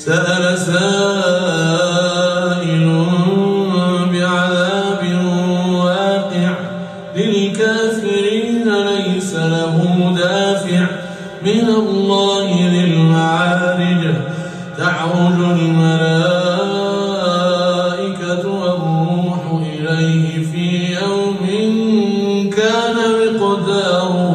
سأل سائل بعذاب واقع للكافرين ليس له دافع من الله ذي المعارج تعرج الملائكة والروح إليه في يوم كان مقداره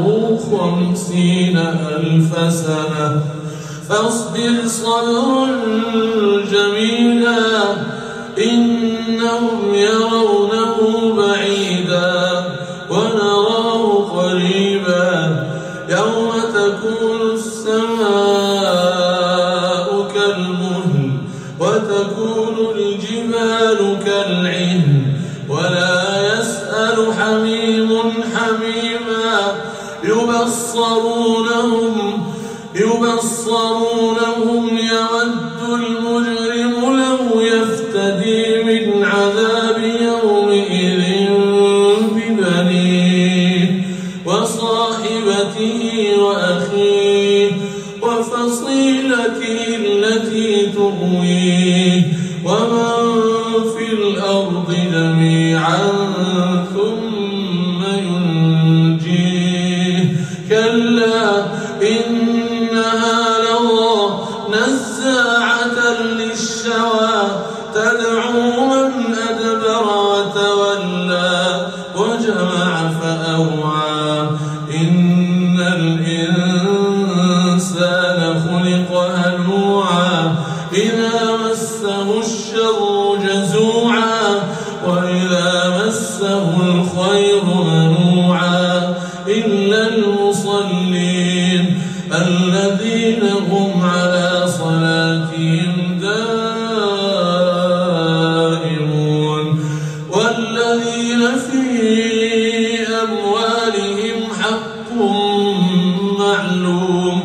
50,000 سنة فاصبر صبرا جميلا إنهم يرونه بعيدا ونراه قريبا يوم تكون السماء كالمهل وتكون الجبال كالعهن ولا يسأل حميم حميما يبصرونهم يود المجرم لو يفتدي من عذاب يومئذ ببنيه وصاحبته وأخيه وفصيلته التي تؤويه ومن في الأرض جميعا ثم ينجيه كلا إنها لظى نزاعة للشوى تدعو من أدبر وتولى وجمع فأوعى إن الإنسان خلق هلوعا إذا مسه الشر جزوعا وإذا مسه الخير منوعا إلا المصلين الذين هم على صلاتهم دائمون والذين في أموالهم حق معلوم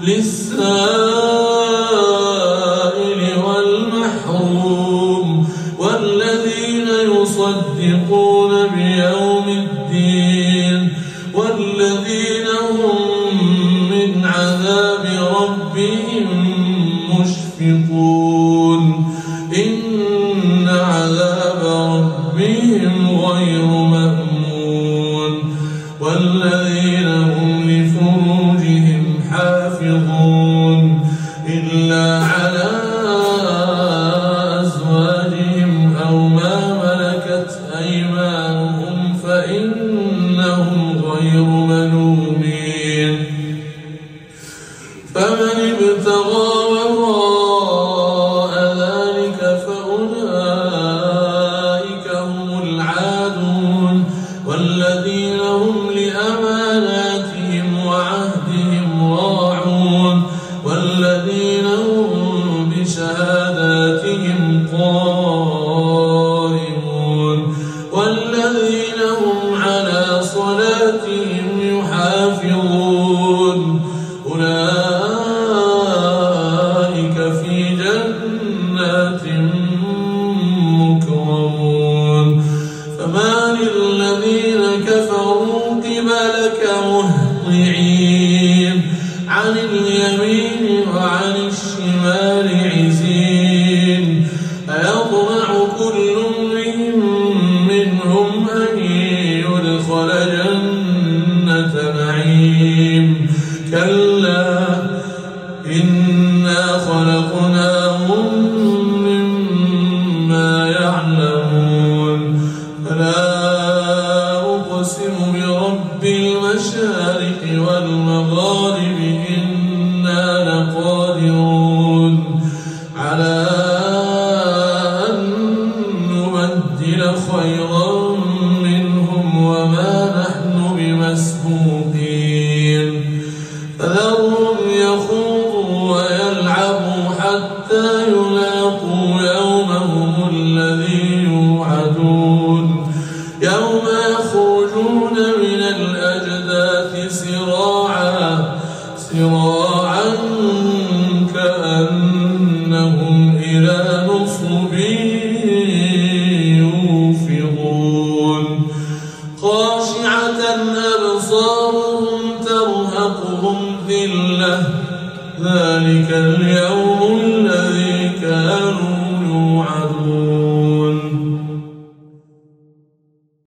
للسائل والمحروم والذين يصدقون بيوم الدين والذين هم من عذاب ربهم مشفقون إن عذاب ربهم غير مأمون والذين هم لفروجهم حافظون إلا على أزواجهم أو ما ملكت أيمانهم فإنهم غير ملومين فمن ابتغى وراء ذلك فأولئك هم العادون والذين هم لأماناتهم وعهدهم راعون والذين هم بشهاداتهم قائمون والذين هم على صلاتهم يحافظون أولئك في جنات مكرمون فما للذين كفروا قبلك مهطعين عن اليمين وعن الشمال عزين أيطمع كل امرئ منهم أن يدخل جنة نعيم كلا إنا خلقناهم مما يعلمون فلا أقسم برب المشارق والمغارب إنا لقادرون على أن نبدل خيرا منهم وما نحن بمسبوقين فذرهم يخوضوا ويلعبوا حتى